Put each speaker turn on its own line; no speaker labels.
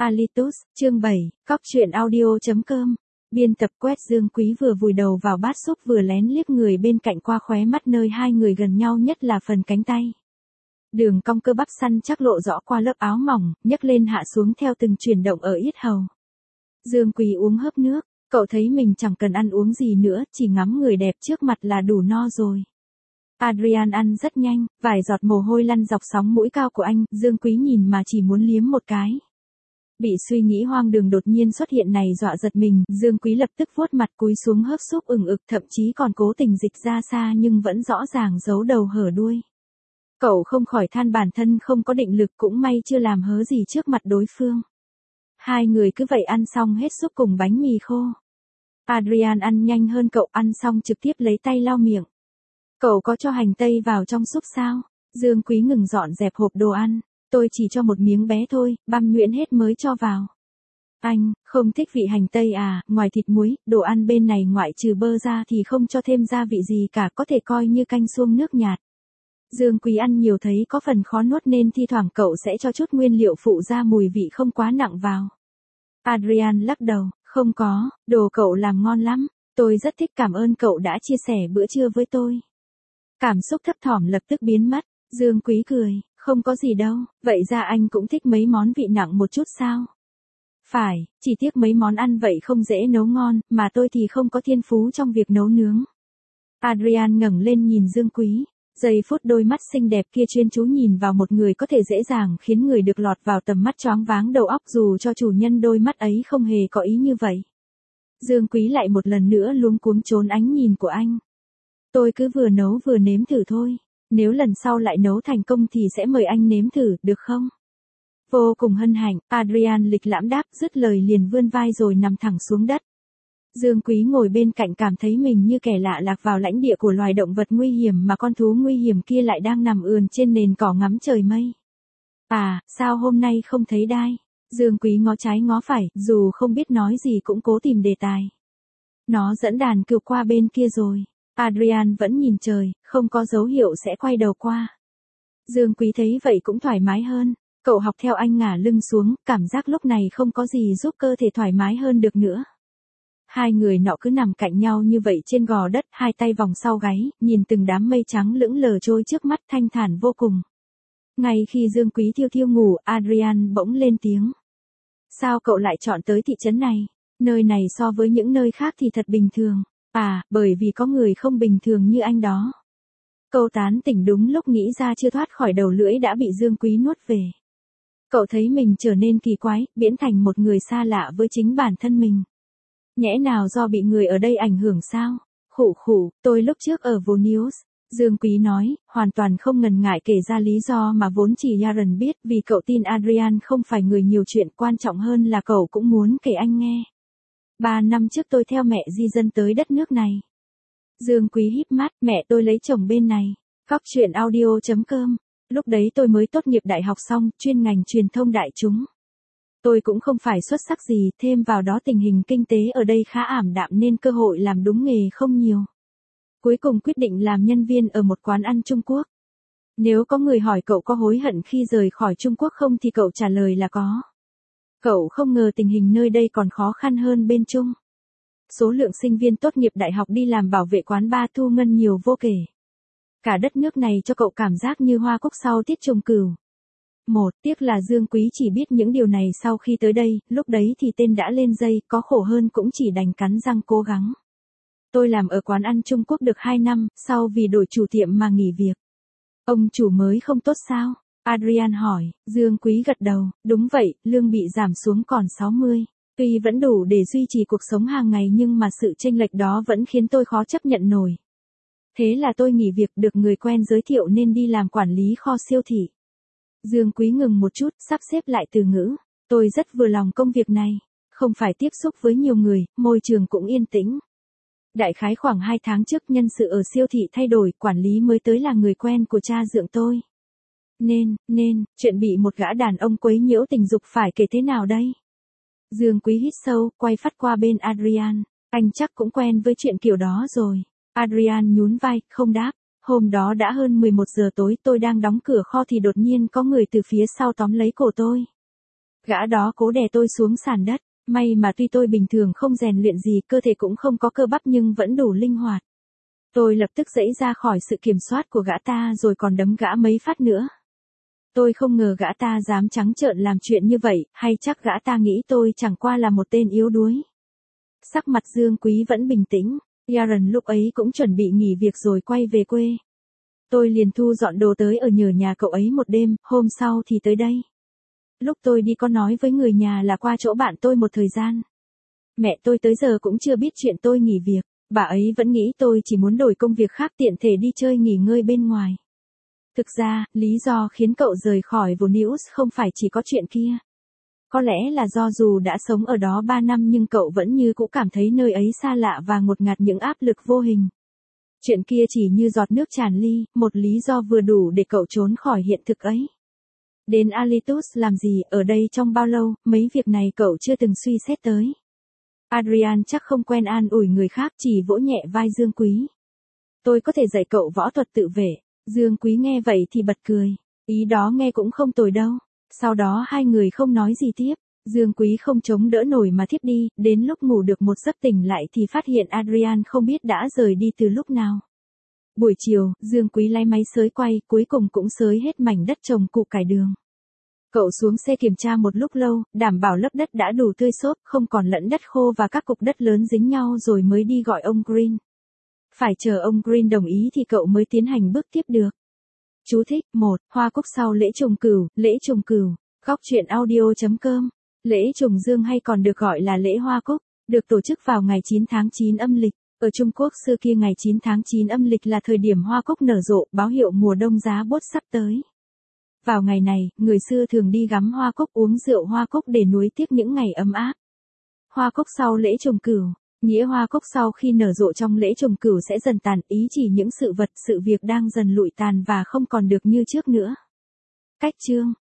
Alitus, chương 7, cóc truyện audio.com. Biên tập Quét. Dương Quý vừa vùi đầu vào bát súp vừa lén liếc người bên cạnh qua khóe mắt nơi hai người gần nhau nhất là phần cánh tay. Đường cong cơ bắp săn chắc lộ rõ qua lớp áo mỏng, nhấc lên hạ xuống theo từng chuyển động ở yết hầu. Dương Quý uống hớp nước, cậu thấy mình chẳng cần ăn uống gì nữa, chỉ ngắm người đẹp trước mặt là đủ no rồi. Adrian ăn rất nhanh, vài giọt mồ hôi lăn dọc sóng mũi cao của anh, Dương Quý nhìn mà chỉ muốn liếm một cái. Bị suy nghĩ hoang đường đột nhiên xuất hiện này dọa giật mình, Dương Quý lập tức vuốt mặt cúi xuống hớp súp ửng ực, thậm chí còn cố tình dịch ra xa nhưng vẫn rõ ràng giấu đầu hở đuôi. Cậu không khỏi than bản thân không có định lực, cũng may chưa làm hớ gì trước mặt đối phương. Hai người cứ vậy ăn xong hết súp cùng bánh mì khô. Adrian ăn nhanh hơn cậu, ăn xong trực tiếp lấy tay lau miệng. Cậu có cho hành tây vào trong súp sao? Dương Quý ngừng dọn dẹp hộp đồ ăn. Tôi chỉ cho một miếng bé thôi, băm nhuyễn hết mới cho vào. Anh, không thích vị hành tây à? Ngoài thịt muối, đồ ăn bên này ngoại trừ bơ ra thì không cho thêm gia vị gì cả, có thể coi như canh suông nước nhạt. Dương Quý ăn nhiều thấy có phần khó nuốt nên thi thoảng cậu sẽ cho chút nguyên liệu phụ ra mùi vị không quá nặng vào. Adrian lắc đầu, không có, đồ cậu làm ngon lắm, tôi rất thích, cảm ơn cậu đã chia sẻ bữa trưa với tôi. Cảm xúc thấp thỏm lập tức biến mất, Dương Quý cười, không có gì đâu, vậy ra anh cũng thích mấy món vị nặng một chút sao? Phải, chỉ tiếc mấy món ăn vậy không dễ nấu ngon, mà tôi thì không có thiên phú trong việc nấu nướng. Adrian ngẩng lên nhìn Dương Quý, giây phút đôi mắt xinh đẹp kia chuyên chú nhìn vào một người có thể dễ dàng khiến người được lọt vào tầm mắt choáng váng đầu óc dù cho chủ nhân đôi mắt ấy không hề có ý như vậy. Dương Quý lại một lần nữa luống cuống trốn ánh nhìn của anh. Tôi cứ vừa nấu vừa nếm thử thôi. Nếu lần sau lại nấu thành công thì sẽ mời anh nếm thử, được không? Vô cùng hân hạnh, Adrian lịch lãm đáp, dứt lời liền vươn vai rồi nằm thẳng xuống đất. Dương Quý ngồi bên cạnh cảm thấy mình như kẻ lạ lạc vào lãnh địa của loài động vật nguy hiểm mà con thú nguy hiểm kia lại đang nằm ườn trên nền cỏ ngắm trời mây. À, sao hôm nay không thấy đai? Dương Quý ngó trái ngó phải, dù không biết nói gì cũng cố tìm đề tài. Nó dẫn đàn cừu qua bên kia rồi. Adrian vẫn nhìn trời, không có dấu hiệu sẽ quay đầu qua. Dương Quý thấy vậy cũng thoải mái hơn. Cậu học theo anh ngả lưng xuống, cảm giác lúc này không có gì giúp cơ thể thoải mái hơn được nữa. Hai người nọ cứ nằm cạnh nhau như vậy trên gò đất, hai tay vòng sau gáy, nhìn từng đám mây trắng lững lờ trôi trước mắt thanh thản vô cùng. Ngay khi Dương Quý thiêu thiêu ngủ, Adrian bỗng lên tiếng. Sao cậu lại chọn tới thị trấn này? Nơi này so với những nơi khác thì thật bình thường. À, bởi vì có người không bình thường như anh đó. Câu tán tỉnh đúng lúc nghĩ ra chưa thoát khỏi đầu lưỡi đã bị Dương Quý nuốt về. Cậu thấy mình trở nên kỳ quái, biến thành một người xa lạ với chính bản thân mình. Nhẽ nào do bị người ở đây ảnh hưởng sao? Khụ khụ, tôi lúc trước ở Vilnius. Dương Quý nói, hoàn toàn không ngần ngại kể ra lý do mà vốn chỉ Yaren biết, vì cậu tin Adrian không phải người nhiều chuyện, quan trọng hơn là cậu cũng muốn kể anh nghe. 3 năm trước tôi theo mẹ di dân tới đất nước này. Dương Quý híp mắt, mẹ tôi lấy chồng bên này. Cóc truyện audio.com. Lúc đấy tôi mới tốt nghiệp đại học xong, chuyên ngành truyền thông đại chúng. Tôi cũng không phải xuất sắc gì, thêm vào đó tình hình kinh tế ở đây khá ảm đạm nên cơ hội làm đúng nghề không nhiều. Cuối cùng quyết định làm nhân viên ở một quán ăn Trung Quốc. Nếu có người hỏi cậu có hối hận khi rời khỏi Trung Quốc không thì cậu trả lời là có. Cậu không ngờ tình hình nơi đây còn khó khăn hơn bên Trung. Số lượng sinh viên tốt nghiệp đại học đi làm bảo vệ quán bar thu ngân nhiều vô kể. Cả đất nước này cho cậu cảm giác như hoa cúc sau tiết trùng cửu. Tiếc là Dương Quý chỉ biết những điều này sau khi tới đây, lúc đấy thì tên đã lên dây, có khổ hơn cũng chỉ đành cắn răng cố gắng. Tôi làm ở quán ăn Trung Quốc được 2 năm, sau vì đổi chủ tiệm mà nghỉ việc. Ông chủ mới không tốt sao? Adrian hỏi. Dương Quý gật đầu, đúng vậy, lương bị giảm xuống còn 60. Tuy vẫn đủ để duy trì cuộc sống hàng ngày nhưng mà sự chênh lệch đó vẫn khiến tôi khó chấp nhận nổi. Thế là tôi nghỉ việc, được người quen giới thiệu nên đi làm quản lý kho siêu thị. Dương Quý ngừng một chút, sắp xếp lại từ ngữ. Tôi rất vừa lòng công việc này. Không phải tiếp xúc với nhiều người, môi trường cũng yên tĩnh. Đại khái khoảng 2 tháng trước nhân sự ở siêu thị thay đổi, quản lý mới tới là người quen của cha dượng tôi. Nên, chuyện bị một gã đàn ông quấy nhiễu tình dục phải kể thế nào đây? Dương Quý hít sâu, quay phát qua bên Adrian. Anh chắc cũng quen với chuyện kiểu đó rồi. Adrian nhún vai, không đáp. Hôm đó đã hơn 11 giờ tối, tôi đang đóng cửa kho thì đột nhiên có người từ phía sau tóm lấy cổ tôi. Gã đó cố đè tôi xuống sàn đất, may mà tuy tôi bình thường không rèn luyện gì, cơ thể cũng không có cơ bắp nhưng vẫn đủ linh hoạt. Tôi lập tức giãy ra khỏi sự kiểm soát của gã ta rồi còn đấm gã mấy phát nữa. Tôi không ngờ gã ta dám trắng trợn làm chuyện như vậy, hay chắc gã ta nghĩ tôi chẳng qua là một tên yếu đuối. Sắc mặt Dương Quý vẫn bình tĩnh, Aaron lúc ấy cũng chuẩn bị nghỉ việc rồi quay về quê. Tôi liền thu dọn đồ tới ở nhờ nhà cậu ấy một đêm, hôm sau thì tới đây. Lúc tôi đi có nói với người nhà là qua chỗ bạn tôi một thời gian. Mẹ tôi tới giờ cũng chưa biết chuyện tôi nghỉ việc, bà ấy vẫn nghĩ tôi chỉ muốn đổi công việc khác tiện thể đi chơi nghỉ ngơi bên ngoài. Thực ra, lý do khiến cậu rời khỏi Vilnius không phải chỉ có chuyện kia. Có lẽ là do dù đã sống ở đó 3 năm nhưng cậu vẫn như cũ cảm thấy nơi ấy xa lạ và ngột ngạt những áp lực vô hình. Chuyện kia chỉ như giọt nước tràn ly, một lý do vừa đủ để cậu trốn khỏi hiện thực ấy. Đến Alytus làm gì, ở đây trong bao lâu, mấy việc này cậu chưa từng suy xét tới. Adrian chắc không quen an ủi người khác, chỉ vỗ nhẹ vai Dương Quý. Tôi có thể dạy cậu võ thuật tự vệ. Dương Quý nghe vậy thì bật cười. Ý đó nghe cũng không tồi đâu. Sau đó hai người không nói gì tiếp. Dương Quý không chống đỡ nổi mà thiếp đi, đến lúc ngủ được một giấc tỉnh lại thì phát hiện Adrian không biết đã rời đi từ lúc nào. Buổi chiều, Dương Quý lái máy xới quay, cuối cùng cũng xới hết mảnh đất trồng củ cải đường. Cậu xuống xe kiểm tra một lúc lâu, đảm bảo lớp đất đã đủ tươi xốp, không còn lẫn đất khô và các cục đất lớn dính nhau rồi mới đi gọi ông Green. Phải chờ ông Green đồng ý thì cậu mới tiến hành bước tiếp được. Chú thích 1. Hoa cúc sau lễ trùng cửu, lễ trùng cửu. Góc truyện audio.com. Lễ trùng dương hay còn được gọi là lễ hoa cúc, được tổ chức vào ngày 9 tháng 9 âm lịch. Ở Trung Quốc xưa kia ngày 9 tháng 9 âm lịch là thời điểm hoa cúc nở rộ, báo hiệu mùa đông giá buốt sắp tới. Vào ngày này, người xưa thường đi ngắm hoa cúc, uống rượu hoa cúc để nuối tiếc những ngày ấm áp. Hoa cúc sau lễ trùng cửu. Nghĩa hoa cúc sau khi nở rộ trong lễ trùng cửu sẽ dần tàn, ý chỉ những sự vật, sự việc đang dần lụi tàn và không còn được như trước nữa. Cách chương